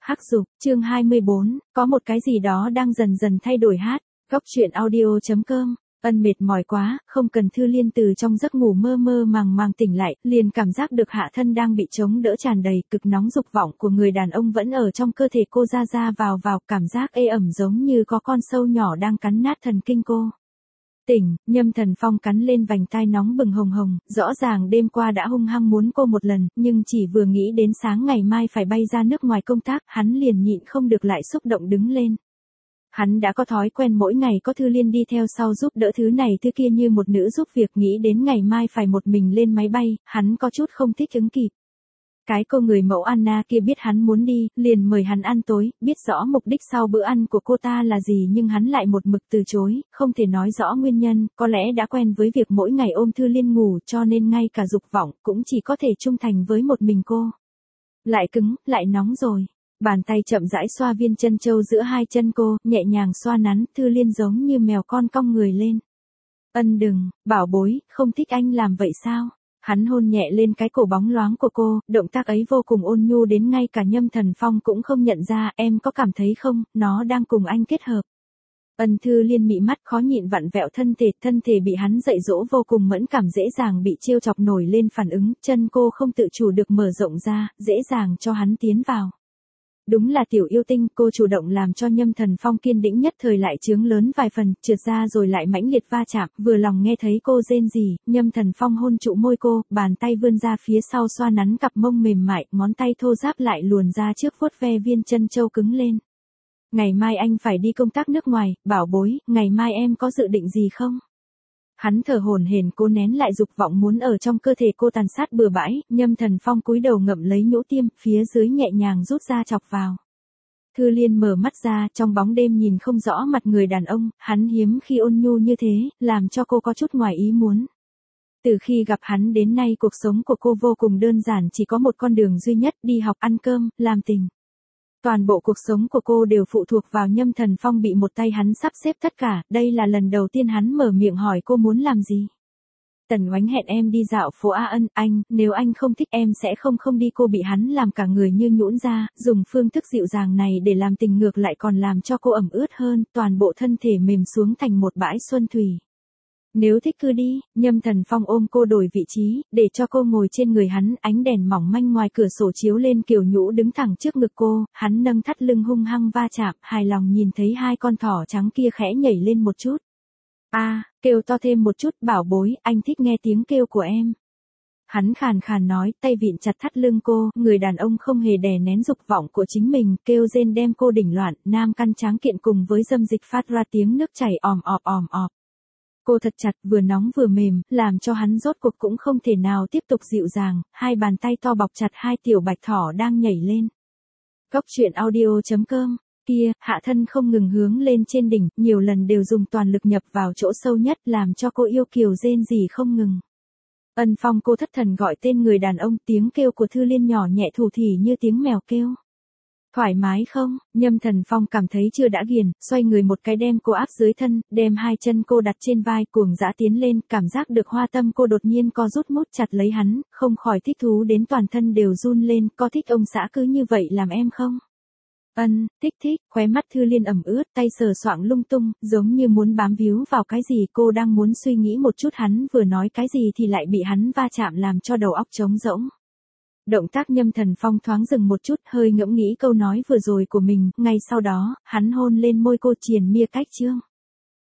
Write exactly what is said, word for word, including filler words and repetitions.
Hắc Dục, chương hai mươi bốn, có một cái gì đó đang dần dần thay đổi hát. Góc truyện audio chấm com. Ân mệt mỏi quá, không cần Thư Liên từ trong giấc ngủ mơ mơ màng màng tỉnh lại, liền cảm giác được hạ thân đang bị chống đỡ tràn đầy, cực nóng dục vọng của người đàn ông vẫn ở trong cơ thể cô ra ra vào vào, cảm giác ê ẩm giống như có con sâu nhỏ đang cắn nát thần kinh cô. Tỉnh, Nhâm Thần Phong cắn lên vành tai nóng bừng hồng hồng, rõ ràng đêm qua đã hung hăng muốn cô một lần, nhưng chỉ vừa nghĩ đến sáng ngày mai phải bay ra nước ngoài công tác, hắn liền nhịn không được lại xúc động đứng lên. Hắn đã có thói quen mỗi ngày có Thư Liên đi theo sau giúp đỡ thứ này thứ kia như một nữ giúp việc, nghĩ đến ngày mai phải một mình lên máy bay, hắn có chút không thích ứng kịp. Cái cô người mẫu Anna kia biết hắn muốn đi, liền mời hắn ăn tối, biết rõ mục đích sau bữa ăn của cô ta là gì nhưng hắn lại một mực từ chối, không thể nói rõ nguyên nhân, có lẽ đã quen với việc mỗi ngày ôm Thư Liên ngủ cho nên ngay cả dục vọng cũng chỉ có thể trung thành với một mình cô. Lại cứng, lại nóng rồi. Bàn tay chậm rãi xoa viên chân châu giữa hai chân cô, nhẹ nhàng xoa nắn, Thư Liên giống như mèo con cong người lên. Ân đừng, bảo bối, không thích anh làm vậy sao? Hắn hôn nhẹ lên cái cổ bóng loáng của cô, động tác ấy vô cùng ôn nhu đến ngay cả Nhâm Thần Phong cũng không nhận ra, em có cảm thấy không, nó đang cùng anh kết hợp. Ân Thư Liên mị mắt khó nhịn vặn vẹo thân thể, thân thể bị hắn dạy dỗ vô cùng mẫn cảm, dễ dàng bị trêu chọc nổi lên phản ứng, chân cô không tự chủ được mở rộng ra, dễ dàng cho hắn tiến vào. Đúng là tiểu yêu tinh, cô chủ động làm cho Nhâm Thần Phong kiên đĩnh nhất thời lại chướng lớn vài phần, trượt ra rồi lại mãnh liệt va chạm, vừa lòng nghe thấy cô rên rỉ, Nhâm Thần Phong hôn trụ môi cô, bàn tay vươn ra phía sau xoa nắn cặp mông mềm mại, ngón tay thô ráp lại luồn ra trước vuốt ve viên chân châu cứng lên. Ngày mai anh phải đi công tác nước ngoài, bảo bối, ngày mai em có dự định gì không? Hắn thở hổn hển cố nén lại dục vọng muốn ở trong cơ thể cô tàn sát bừa bãi, Nhâm Thần Phong cúi đầu ngậm lấy nhũ tiêm, phía dưới nhẹ nhàng rút ra chọc vào. Thư Liên mở mắt ra, trong bóng đêm nhìn không rõ mặt người đàn ông, hắn hiếm khi ôn nhu như thế, làm cho cô có chút ngoài ý muốn. Từ khi gặp hắn đến nay cuộc sống của cô vô cùng đơn giản, chỉ có một con đường duy nhất, đi học, ăn cơm, làm tình. Toàn bộ cuộc sống của cô đều phụ thuộc vào Nhâm Thần Phong, bị một tay hắn sắp xếp tất cả, đây là lần đầu tiên hắn mở miệng hỏi cô muốn làm gì. Tần Oánh hẹn em đi dạo phố A Ân, anh, nếu anh không thích em sẽ không không đi, cô bị hắn làm cả người như nhũn ra, dùng phương thức dịu dàng này để làm tình ngược lại còn làm cho cô ẩm ướt hơn, toàn bộ thân thể mềm xuống thành một bãi xuân thủy. Nếu thích cứ đi, Nhâm Thần Phong ôm cô đổi vị trí, để cho cô ngồi trên người hắn, ánh đèn mỏng manh ngoài cửa sổ chiếu lên, Kiều Nhũ đứng thẳng trước ngực cô, hắn nâng thắt lưng hung hăng va chạm, hài lòng nhìn thấy hai con thỏ trắng kia khẽ nhảy lên một chút. A, à, kêu to thêm một chút, bảo bối, anh thích nghe tiếng kêu của em. Hắn khàn khàn nói, tay vịn chặt thắt lưng cô, người đàn ông không hề đè nén dục vọng của chính mình, kêu rên đem cô đỉnh loạn, nam căn tráng kiện cùng với dâm dịch phát ra tiếng nước chảy òm ọp òm ọp. Cô thật chặt, vừa nóng vừa mềm, làm cho hắn rốt cuộc cũng không thể nào tiếp tục dịu dàng, hai bàn tay to bọc chặt hai tiểu bạch thỏ đang nhảy lên. Góc truyện audio chấm com. Kia, hạ thân không ngừng hướng lên trên đỉnh, nhiều lần đều dùng toàn lực nhập vào chỗ sâu nhất, làm cho cô yêu kiều rên rỉ không ngừng. Ân Phong, cô thất thần gọi tên người đàn ông, tiếng kêu của Thư Liên nhỏ nhẹ thủ thỉ như tiếng mèo kêu. Thoải mái không? Nhâm Thần Phong cảm thấy chưa đã ghiền, xoay người một cái đem cô áp dưới thân, đem hai chân cô đặt trên vai, cuồng dã tiến lên, cảm giác được hoa tâm cô đột nhiên co rút mút chặt lấy hắn, không khỏi thích thú đến toàn thân đều run lên, có thích ông xã cứ như vậy làm em không? Ân, thích thích, khóe mắt Thư Liên ẩm ướt, tay sờ soạng lung tung, giống như muốn bám víu vào cái gì, cô đang muốn suy nghĩ một chút hắn vừa nói cái gì thì lại bị hắn va chạm làm cho đầu óc trống rỗng. Động tác Nhâm Thần Phong thoáng dừng một chút, hơi ngẫm nghĩ câu nói vừa rồi của mình, ngay sau đó, hắn hôn lên môi cô, triền mia cách chương.